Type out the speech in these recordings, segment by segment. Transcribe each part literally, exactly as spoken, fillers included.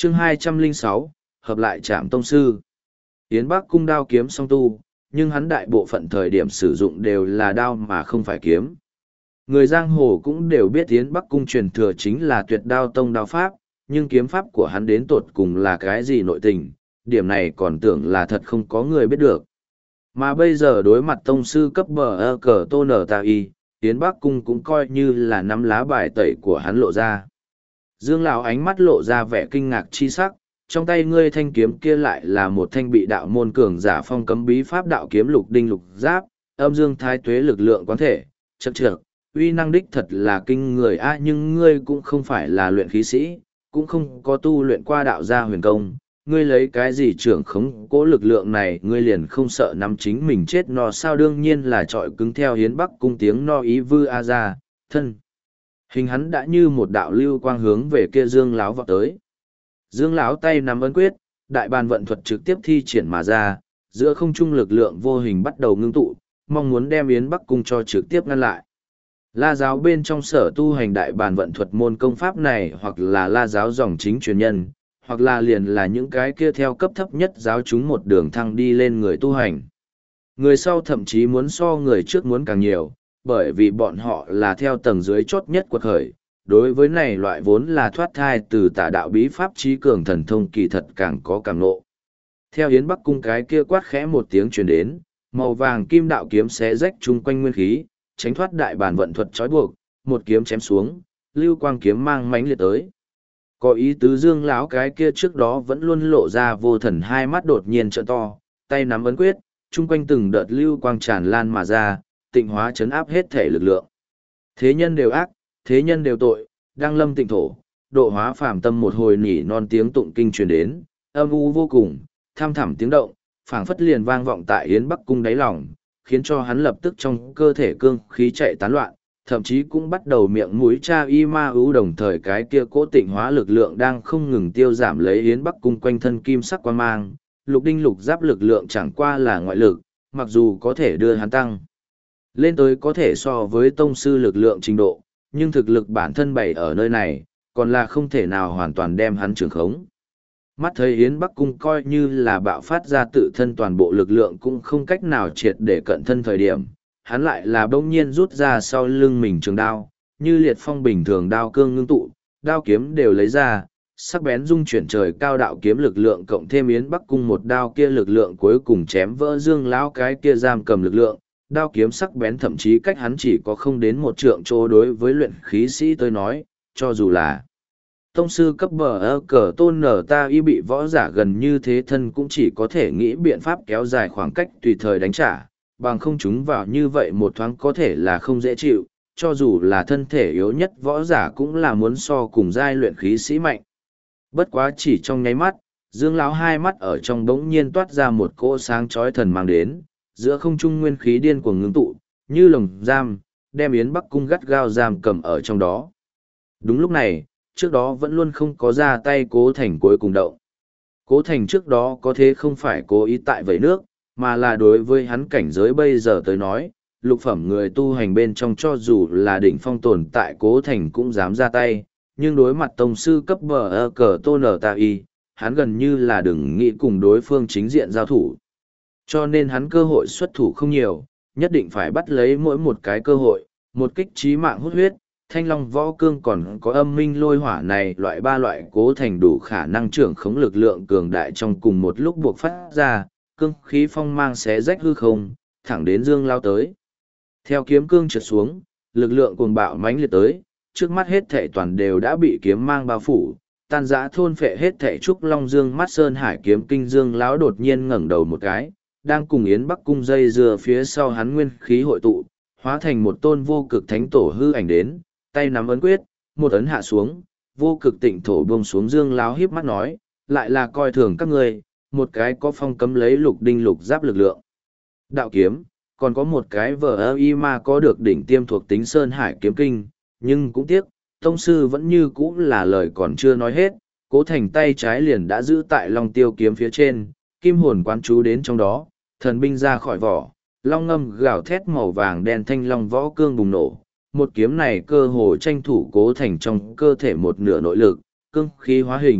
chương hai trăm lẻ sáu, hợp lại trạm tông sư. Yến Bắc cung đao kiếm song tu, nhưng hắn đại bộ phận thời điểm sử dụng đều là đao mà không phải kiếm. Người giang hồ cũng đều biết Yến Bắc cung truyền thừa chính là tuyệt đao tông đao pháp, nhưng kiếm pháp của hắn đến tột cùng là cái gì nội tình, điểm này còn tưởng là thật không có người biết được. Mà bây giờ đối mặt tông sư cấp bờ ơ cờ tô nở tà y, Yến Bắc cung cũng coi như là nắm lá bài tẩy của hắn lộ ra. Dương lão ánh mắt lộ ra vẻ kinh ngạc chi sắc, trong tay ngươi thanh kiếm kia lại là một thanh bị đạo môn cường giả phong cấm bí pháp đạo kiếm lục đinh lục giáp, âm dương thái tuế lực lượng quán thể, chậc chậc, uy năng đích thật là kinh người a, nhưng ngươi cũng không phải là luyện khí sĩ, cũng không có tu luyện qua đạo gia huyền công, ngươi lấy cái gì trưởng khống cố lực lượng này, ngươi liền không sợ nắm chính mình chết no sao? Đương nhiên là trọi cứng theo Hiến Bắc cung tiếng no ý vư a ra, thân. Hình hắn đã như một đạo lưu quang hướng về kia Dương lão vọt tới. Dương lão tay nắm ấn quyết, đại bàn vận thuật trực tiếp thi triển mà ra, giữa không trung lực lượng vô hình bắt đầu ngưng tụ, mong muốn đem Yến Bắc cung cho trực tiếp ngăn lại. La giáo bên trong sở tu hành đại bàn vận thuật môn công pháp này, hoặc là La giáo dòng chính truyền nhân, hoặc là liền là những cái kia theo cấp thấp nhất giáo chúng một đường thăng đi lên người tu hành. Người sau thậm chí muốn so người trước muốn càng nhiều, bởi vì bọn họ là theo tầng dưới chốt nhất quật khởi. Đối với này loại vốn là thoát thai từ tả đạo bí pháp trí cường thần thông kỳ thật càng có càng nộ. Theo Yến Bắc cung cái kia quát khẽ một tiếng truyền đến, màu vàng kim đạo kiếm xé rách chung quanh nguyên khí, tránh thoát đại bản vận thuật trói buộc, một kiếm chém xuống, lưu quang kiếm mang mãnh liệt tới. Có ý tứ Dương lão cái kia trước đó vẫn luôn lộ ra vô thần hai mắt đột nhiên trợn to, tay nắm ấn quyết, chung quanh từng đợt lưu quang tràn lan mà ra, tịnh hóa chấn áp hết thể lực lượng. Thế nhân đều ác, thế nhân đều tội, đang lâm tịnh thổ, độ hóa phàm tâm một hồi nỉ non tiếng tụng kinh truyền đến, âm u vô cùng, tham thẳm tiếng động, phảng phất liền vang vọng tại Yến Bắc cung đáy lòng, khiến cho hắn lập tức trong cơ thể cương khí chạy tán loạn, thậm chí cũng bắt đầu miệng mũi cha y ma ưu, đồng thời cái kia cố tịnh hóa lực lượng đang không ngừng tiêu giảm lấy Yến Bắc cung quanh thân kim sắc quan mang, lục đinh lục giáp lực lượng chẳng qua là ngoại lực, mặc dù có thể đưa hắn tăng lên tới có thể so với tông sư lực lượng trình độ, nhưng thực lực bản thân bày ở nơi này, còn là không thể nào hoàn toàn đem hắn trưởng khống. Mắt thấy Yến Bắc cung coi như là bạo phát ra tự thân toàn bộ lực lượng cũng không cách nào triệt để cận thân thời điểm, hắn lại là bỗng nhiên rút ra sau lưng mình trường đao, như liệt phong bình thường đao cương ngưng tụ, đao kiếm đều lấy ra, sắc bén dung chuyển trời cao đạo kiếm lực lượng cộng thêm Yến Bắc cung một đao kia lực lượng cuối cùng chém vỡ Dương lão cái kia giam cầm lực lượng, đao kiếm sắc bén thậm chí cách hắn chỉ có không đến một trượng chỗ. Đối với luyện khí sĩ tới nói, cho dù là tông sư cấp bờ ơ cờ tôn nở ta y bị võ giả gần như thế thân cũng chỉ có thể nghĩ biện pháp kéo dài khoảng cách tùy thời đánh trả, bằng không chúng vào như vậy một thoáng có thể là không dễ chịu, cho dù là thân thể yếu nhất võ giả cũng là muốn so cùng giai luyện khí sĩ mạnh. Bất quá chỉ trong nháy mắt, Dương lão hai mắt ở trong bỗng nhiên toát ra một cỗ sáng chói thần mang đến, giữa không trung nguyên khí điên cuồng ngưng tụ, như lồng giam, đem Yến Bắc cung gắt gao giam cầm ở trong đó. Đúng lúc này, trước đó vẫn luôn không có ra tay Cố Thành cuối cùng động. Cố Thành trước đó có thế không phải cố ý tại vẩy nước, mà là đối với hắn cảnh giới bây giờ tới nói, lục phẩm người tu hành bên trong cho dù là đỉnh phong tồn tại Cố Thành cũng dám ra tay, nhưng đối mặt tông sư cấp bờ ơ cờ tô nở ta y, hắn gần như là đừng nghĩ cùng đối phương chính diện giao thủ. Cho nên hắn cơ hội xuất thủ không nhiều, nhất định phải bắt lấy mỗi một cái cơ hội, một kích trí mạng hút huyết, thanh long võ cương còn có âm minh lôi hỏa này loại ba loại Cố Thành đủ khả năng trưởng khống lực lượng cường đại trong cùng một lúc buộc phát ra, cương khí phong mang xé rách hư không, thẳng đến Dương lao tới. Theo kiếm cương trượt xuống, lực lượng cuồng bạo mãnh liệt tới, trước mắt hết thảy toàn đều đã bị kiếm mang bao phủ, tan rã thôn phệ hết thảy trúc long dương mắt sơn hải kiếm kinh. Dương lão đột nhiên ngẩng đầu một cái, đang cùng Yến Bắc cung dây dưa phía sau hắn nguyên khí hội tụ, hóa thành một tôn vô cực thánh tổ hư ảnh đến, tay nắm ấn quyết, một ấn hạ xuống, vô cực tịnh thổ buông xuống. Dương lão híp mắt nói, lại là coi thường các ngươi, một cái có phong cấm lấy lục đinh lục giáp lực lượng đạo kiếm, còn có một cái vờ ơ y ma có được đỉnh tiêm thuộc tính sơn hải kiếm kinh, nhưng cũng tiếc, tông sư vẫn như cũ là lời còn chưa nói hết. Cố Thành tay trái liền đã giữ tại long tiêu kiếm phía trên, kim hồn quán chú đến trong đó, thần binh ra khỏi vỏ, long ngâm gào thét màu vàng đen thanh long võ cương bùng nổ. Một kiếm này cơ hồ tranh thủ Cố Thành trong cơ thể một nửa nội lực, cương khí hóa hình,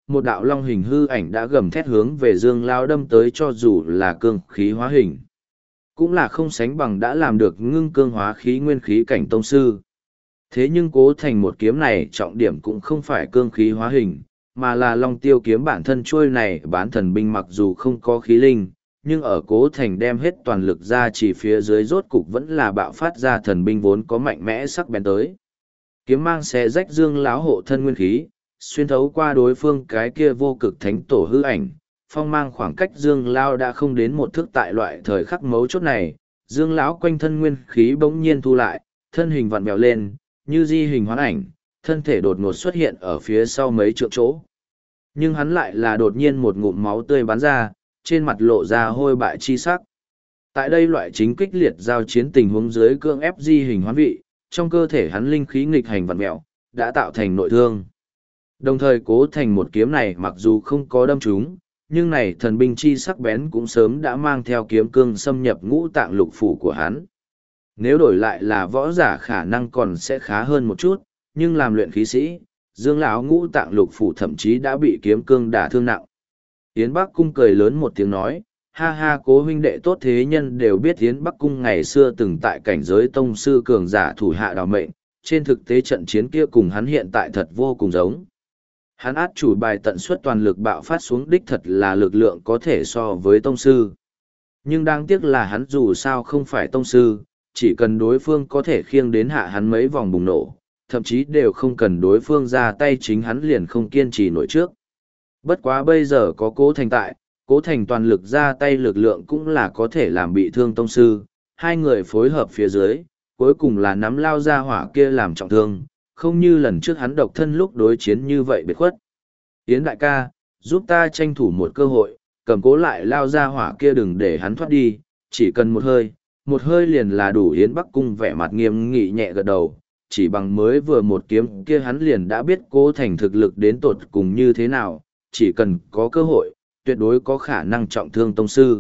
một đạo long hình hư ảnh đã gầm thét hướng về Dương Lão đâm tới, cho dù là cương khí hóa hình. Cũng là không sánh bằng đã làm được ngưng cương hóa khí nguyên khí cảnh tông sư. Thế nhưng Cố Thành một kiếm này trọng điểm cũng không phải cương khí hóa hình, mà là long tiêu kiếm bản thân trôi này bán thần binh, mặc dù không có khí linh, nhưng ở Cố Thành đem hết toàn lực ra chỉ phía dưới rốt cục vẫn là bạo phát ra thần binh vốn có mạnh mẽ sắc bén tới. Kiếm mang xé rách Dương Lão hộ thân nguyên khí, xuyên thấu qua đối phương cái kia vô cực thánh tổ hư ảnh, phong mang khoảng cách Dương Lão đã không đến một thước. Tại loại thời khắc mấu chốt này, Dương Lão quanh thân nguyên khí bỗng nhiên thu lại, thân hình vặn vẹo lên, như di hình hoán ảnh, thân thể đột ngột xuất hiện ở phía sau mấy trượng chỗ. Nhưng hắn lại là đột nhiên một ngụm máu tươi bắn ra, trên mặt lộ ra hôi bại chi sắc. Tại đây loại chính kích liệt giao chiến tình huống dưới cưỡng ép di hình hoán vị, trong cơ thể hắn linh khí nghịch hành vặn mẹo, đã tạo thành nội thương. Đồng thời Cố Thành một kiếm này mặc dù không có đâm trúng, nhưng này thần binh chi sắc bén cũng sớm đã mang theo kiếm cương xâm nhập ngũ tạng lục phủ của hắn. Nếu đổi lại là võ giả khả năng còn sẽ khá hơn một chút, nhưng làm luyện khí sĩ, Dương Lão ngũ tạng lục phủ thậm chí đã bị kiếm cương đả thương nặng. Yến Bắc Cung cười lớn một tiếng nói, ha ha, Cố huynh đệ tốt, thế nhân đều biết Yến Bắc Cung ngày xưa từng tại cảnh giới tông sư cường giả thủ hạ đào mệnh, trên thực tế trận chiến kia cùng hắn hiện tại thật vô cùng giống. Hắn át chủ bài tận suất toàn lực bạo phát xuống đích thật là lực lượng có thể so với tông sư. Nhưng đáng tiếc là hắn dù sao không phải tông sư, chỉ cần đối phương có thể khiêng đến hạ hắn mấy vòng bùng nổ, thậm chí đều không cần đối phương ra tay, chính hắn liền không kiên trì nổi trước. Bất quá bây giờ có Cố Thành tại, Cố Thành toàn lực ra tay lực lượng cũng là có thể làm bị thương tông sư, hai người phối hợp phía dưới, cuối cùng là nắm lao ra hỏa kia làm trọng thương, không như lần trước hắn độc thân lúc đối chiến như vậy biệt khuất. Yến đại ca, giúp ta tranh thủ một cơ hội, cầm cố lại lao ra hỏa kia, đừng để hắn thoát đi, chỉ cần một hơi, một hơi liền là đủ. Yến Bắc Cung vẻ mặt nghiêm nghị nhẹ gật đầu, chỉ bằng mới vừa một kiếm kia hắn liền đã biết Cố Thành thực lực đến tột cùng như thế nào, chỉ cần có cơ hội, tuyệt đối có khả năng trọng thương tông sư.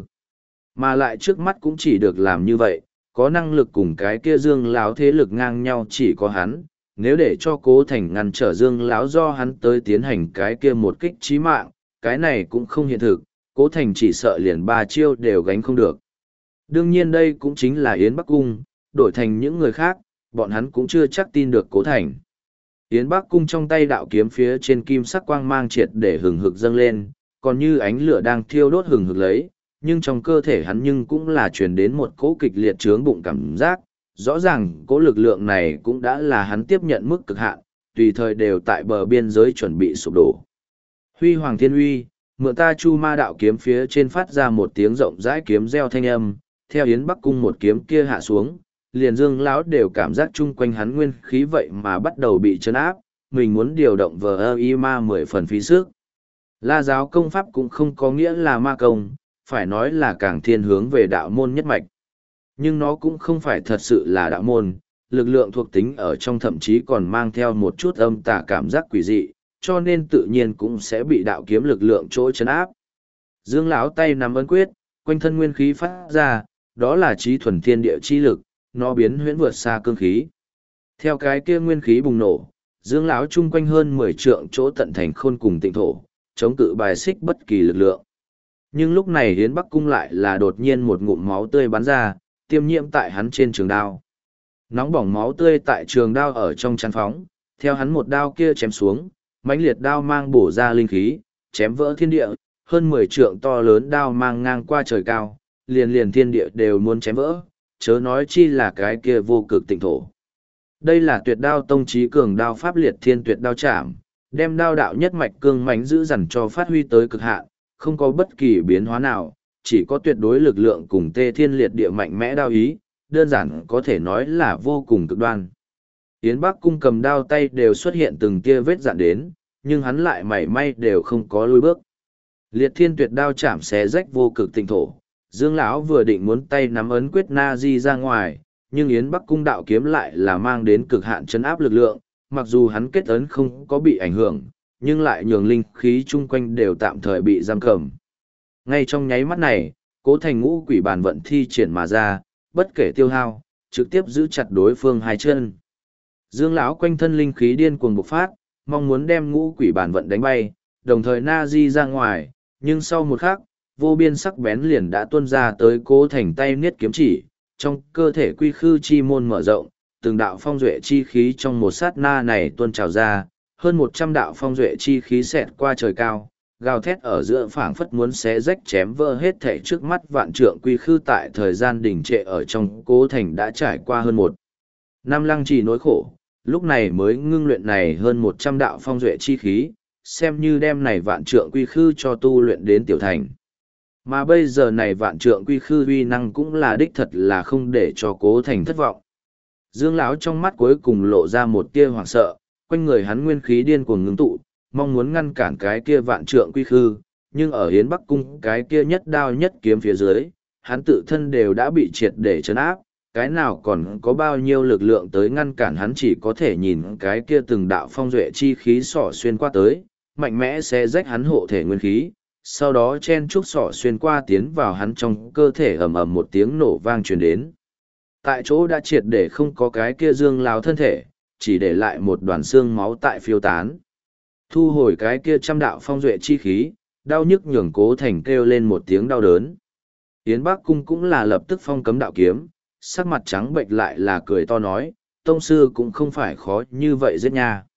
Mà lại trước mắt cũng chỉ được làm như vậy, có năng lực cùng cái kia Dương Lão thế lực ngang nhau chỉ có hắn, nếu để cho Cố Thành ngăn trở Dương Lão do hắn tới tiến hành cái kia một kích chí mạng, cái này cũng không hiện thực, Cố Thành chỉ sợ liền ba chiêu đều gánh không được. Đương nhiên đây cũng chính là Yến Bắc Cung, đổi thành những người khác, bọn hắn cũng chưa chắc tin được Cố Thành. Yến Bắc Cung trong tay đạo kiếm phía trên kim sắc quang mang triệt để hừng hực dâng lên, còn như ánh lửa đang thiêu đốt hừng hực lấy, nhưng trong cơ thể hắn nhưng cũng là truyền đến một cỗ kịch liệt chướng bụng cảm giác, rõ ràng cỗ lực lượng này cũng đã là hắn tiếp nhận mức cực hạn, tùy thời đều tại bờ biên giới chuẩn bị sụp đổ. Huy Hoàng Thiên Uy, mượn ta Chu Ma đạo kiếm phía trên phát ra một tiếng rộng rãi kiếm reo thanh âm, theo Yến Bắc Cung một kiếm kia hạ xuống, liền Dương Lão đều cảm giác chung quanh hắn nguyên khí vậy mà bắt đầu bị chấn áp, mình muốn điều động vờ ơ y ma mười phần phí sức. La giáo công pháp cũng không có nghĩa là ma công, phải nói là càng thiên hướng về đạo môn nhất mạch. Nhưng nó cũng không phải thật sự là đạo môn, lực lượng thuộc tính ở trong thậm chí còn mang theo một chút âm tà cảm giác quỷ dị, cho nên tự nhiên cũng sẽ bị đạo kiếm lực lượng chỗ chấn áp. Dương Lão tay nắm ấn quyết, quanh thân nguyên khí phát ra, đó là trí thuần thiên địa chi lực, nó biến huyễn vượt xa cương khí. Theo cái kia nguyên khí bùng nổ, Dương Lão chung quanh hơn mười trượng chỗ tận thành khôn cùng tịnh thổ, chống cự bài xích bất kỳ lực lượng. Nhưng lúc này Yến Bắc Cung lại là đột nhiên một ngụm máu tươi bắn ra, tiêm nhiễm tại hắn trên trường đao. Nóng bỏng máu tươi tại trường đao ở trong chăn phóng, theo hắn một đao kia chém xuống, mãnh liệt đao mang bổ ra linh khí, chém vỡ thiên địa, hơn mười trượng to lớn đao mang ngang qua trời cao, liền liền thiên địa đều muốn chém vỡ, chớ nói chi là cái kia vô cực tịnh thổ. Đây là Tuyệt Đao tông chí cường đao pháp Liệt Thiên Tuyệt Đao Trảm, đem đao đạo nhất mạch cương mãnh giữ dằn cho phát huy tới cực hạn, không có bất kỳ biến hóa nào, chỉ có tuyệt đối lực lượng cùng tê thiên liệt địa mạnh mẽ đao ý, đơn giản có thể nói là vô cùng cực đoan. Yến Bắc Cung cầm đao tay đều xuất hiện từng tia vết dạn đến, nhưng hắn lại mảy may đều không có lùi bước. Liệt Thiên Tuyệt Đao Chạm xé rách vô cực tịnh thổ, Dương lão vừa định muốn tay nắm ấn quyết na di ra ngoài, nhưng Yến Bắc Cung đạo kiếm lại là mang đến cực hạn chấn áp lực lượng, mặc dù hắn kết ấn không có bị ảnh hưởng, nhưng lại nhường linh khí chung quanh đều tạm thời bị giam cầm. Ngay trong nháy mắt này, Cố Thành ngũ quỷ bàn vận thi triển mà ra, bất kể tiêu hao, trực tiếp giữ chặt đối phương hai chân. Dương lão quanh thân linh khí điên cuồng bộc phát, mong muốn đem ngũ quỷ bàn vận đánh bay, đồng thời na di ra ngoài, nhưng sau một khắc, vô biên sắc bén liền đã tuôn ra tới Cố Thành tay niết kiếm chỉ, trong cơ thể quy khư chi môn mở rộng, từng đạo phong duệ chi khí trong một sát na này tuôn trào ra, hơn một trăm đạo phong duệ chi khí xẹt qua trời cao, gào thét ở giữa phảng phất muốn xé rách chém vỡ hết thảy trước mắt vạn trượng quy khư tại thời gian đình trệ ở trong Cố Thành đã trải qua hơn một năm lăng trì nỗi khổ, lúc này mới ngưng luyện này hơn một trăm đạo phong duệ chi khí, xem như đem này vạn trượng quy khư cho tu luyện đến tiểu thành. Mà bây giờ này vạn trượng quy khư uy năng cũng là đích thật là không để cho Cố Thành thất vọng. Dương lão trong mắt cuối cùng lộ ra một tia hoảng sợ, quanh người hắn nguyên khí điên cuồng ngưng tụ, mong muốn ngăn cản cái kia vạn trượng quy khư, nhưng ở Hiến Bắc cung cái kia nhất đao nhất kiếm phía dưới, hắn tự thân đều đã bị triệt để chấn áp, cái nào còn có bao nhiêu lực lượng tới ngăn cản hắn, chỉ có thể nhìn cái kia từng đạo phong duệ chi khí xỏ xuyên qua tới, mạnh mẽ sẽ rách hắn hộ thể nguyên khí, sau đó chen trúc xỏ xuyên qua tiến vào hắn trong cơ thể, ầm ầm một tiếng nổ vang truyền đến. Tại chỗ đã triệt để không có cái kia Dương lão thân thể, chỉ để lại một đoàn xương máu tại phiêu tán. Thu hồi cái kia trăm đạo phong duệ chi khí, đau nhức nhường Cố Thành kêu lên một tiếng đau đớn. Yến Bắc cung cũng là lập tức phong cấm đạo kiếm, sắc mặt trắng bệch lại là cười to nói, tông sư cũng không phải khó như vậy giết nha.